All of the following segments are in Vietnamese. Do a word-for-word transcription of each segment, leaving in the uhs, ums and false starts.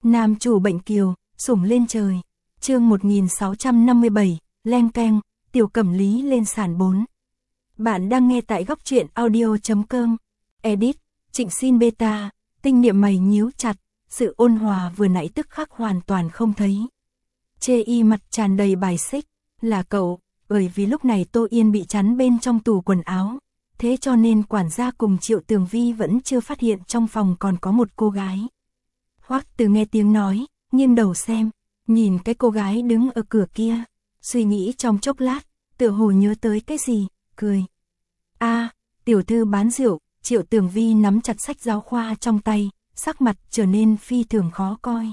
Nam chủ bệnh kiều, sủng lên trời. Chương một nghìn sáu trăm năm mươi bảy, leng keng, Tiểu Cẩm Lý lên sàn bốn. Bạn đang nghe tại góc truyện audio chấm com. Edit, Trịnh Xin Beta, tinh niệm mày nhíu chặt, sự ôn hòa vừa nãy tức khắc hoàn toàn không thấy. Chê y mặt tràn đầy bài xích, là cậu, bởi vì lúc này Tô Yên bị chắn bên trong tủ quần áo. Thế cho nên quản gia cùng Triệu Tường Vi vẫn chưa phát hiện trong phòng còn có một cô gái. Hoắc Từ nghe tiếng nói, nghiêng đầu xem, nhìn cái cô gái đứng ở cửa kia, suy nghĩ trong chốc lát, tựa hồ nhớ tới cái gì, cười. A, tiểu thư bán rượu. Triệu Tường Vi nắm chặt sách giáo khoa trong tay, sắc mặt trở nên phi thường khó coi.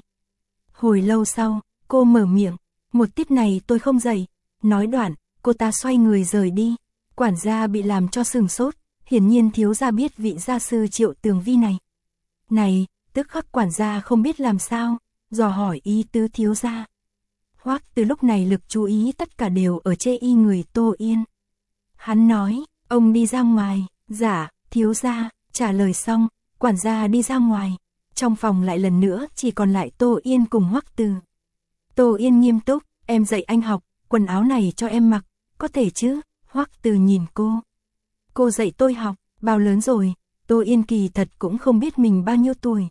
Hồi lâu sau, cô mở miệng, một tiết này tôi không dạy. Nói đoạn, cô ta xoay người rời đi. Quản gia bị làm cho sừng sốt, hiển nhiên thiếu gia biết vị gia sư Triệu Tường Vi này. Này, tức khắc quản gia không biết làm sao, dò hỏi ý tứ thiếu gia. Hoắc Từ lúc này lực chú ý tất cả đều ở chê y người Tô Yên. Hắn nói, ông đi ra ngoài. Dạ, thiếu gia. Trả lời xong, quản gia đi ra ngoài. Trong phòng lại lần nữa chỉ còn lại Tô Yên cùng Hoắc Từ. Tô Yên nghiêm túc, em dạy anh học, quần áo này cho em mặc, có thể chứ? Hoắc Từ nhìn cô. Cô dạy tôi học, bao lớn rồi? Tô Yên kỳ thật cũng không biết mình bao nhiêu tuổi.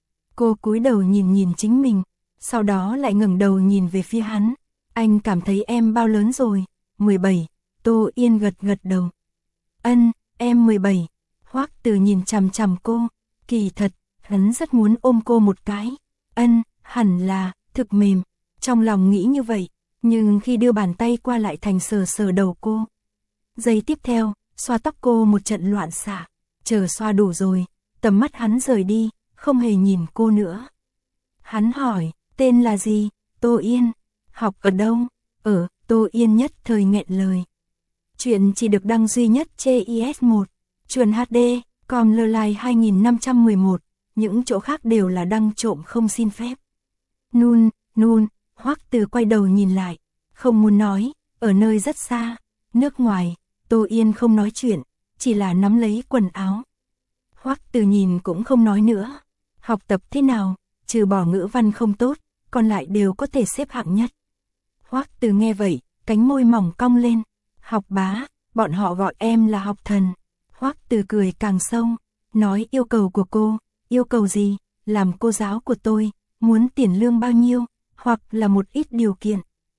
Cô cúi đầu nhìn nhìn chính mình, sau đó lại ngẩng đầu nhìn về phía hắn. Anh cảm thấy em bao lớn rồi? mười bảy. Tô Yên gật gật đầu. Ân, em mười bảy. Hoắc Từ nhìn chằm chằm cô. Kỳ thật, hắn rất muốn ôm cô một cái. Ân, hẳn là, thực mềm. Trong lòng nghĩ như vậy, nhưng khi đưa bàn tay qua lại thành sờ sờ đầu cô. Giây tiếp theo, xoa tóc cô một trận loạn xạ. Chờ xoa đủ rồi, tầm mắt hắn rời đi, không hề nhìn cô nữa. Hắn hỏi, tên là gì? Tô Yên. Học ở đâu? Ở, Tô Yên nhất thời nghẹn lời. Chuyện chỉ được đăng duy nhất trên i ét một. Chuyện hát đê, com lơ lai hai nghìn năm trăm mười một. Những chỗ khác đều là đăng trộm không xin phép. Nun, nun, Hoắc Từ quay đầu nhìn lại. Không muốn nói, ở nơi rất xa, nước ngoài. Tô Yên không nói chuyện, chỉ là nắm lấy quần áo. Hoắc Từ nhìn cũng không nói nữa. Học tập thế nào, trừ bỏ ngữ văn không tốt, còn lại đều có thể xếp hạng nhất. Hoắc Từ nghe vậy, cánh môi mỏng cong lên. Học bá, bọn họ gọi em là học thần. Hoắc Từ cười càng sâu, nói yêu cầu của cô. Yêu cầu gì? Làm cô giáo của tôi, muốn tiền lương bao nhiêu, hoặc là một ít điều kiện.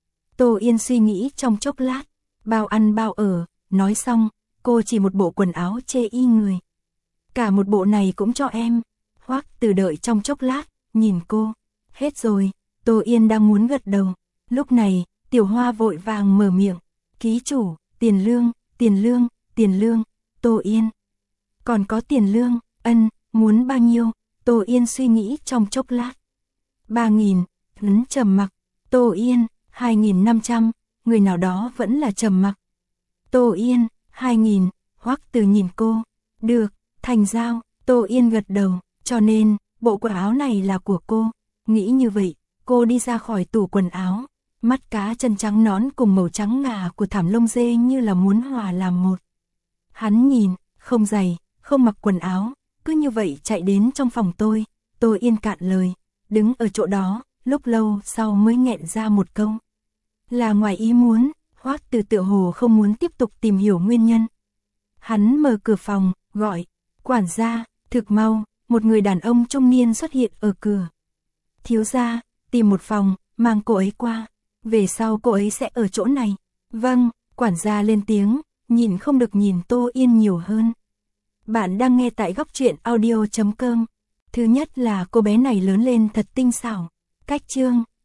Tô Yên suy nghĩ trong chốc lát, bao ăn bao ở. Nói xong, cô chỉ một bộ quần áo chê y người. Cả một bộ này cũng cho em. Hoắc Từ đợi trong chốc lát, nhìn cô. Hết rồi. Tô Yên đang muốn gật đầu. Lúc này, Tiểu Hoa vội vàng mở miệng. Ký chủ, tiền lương, tiền lương, tiền lương. Tô Yên. Còn có tiền lương, ân, muốn bao nhiêu? Tô Yên suy nghĩ trong chốc lát. Ba nghìn, hắn trầm mặc. Tô Yên, hai nghìn năm trăm, người nào đó vẫn là trầm mặc. Tô Yên, hai nghìn, Hoắc Từ nhìn cô. Được, thành giao. Tô Yên gật đầu, cho nên, bộ quần áo này là của cô. Nghĩ như vậy, cô đi ra khỏi tủ quần áo. Mắt cá chân trắng nón cùng màu trắng ngà của thảm lông dê như là muốn hòa làm một. Hắn nhìn, không giày, không mặc quần áo, cứ như vậy chạy đến trong phòng tôi. Tô Yên cạn lời, đứng ở chỗ đó, lúc lâu sau mới nghẹn ra một câu. Là ngoài ý muốn. Hoắc Từ tựa hồ không muốn tiếp tục tìm hiểu nguyên nhân. Hắn mở cửa phòng, gọi, quản gia. Thực mau, một người đàn ông trung niên xuất hiện ở cửa. Thiếu gia, tìm một phòng, mang cô ấy qua. Về sau cô ấy sẽ ở chỗ này. Vâng, quản gia lên tiếng, nhìn không được nhìn Tô Yên nhiều hơn. Bạn đang nghe tại góc truyện audio chấm com. Thứ nhất là cô bé này lớn lên thật tinh xảo. Cách chương.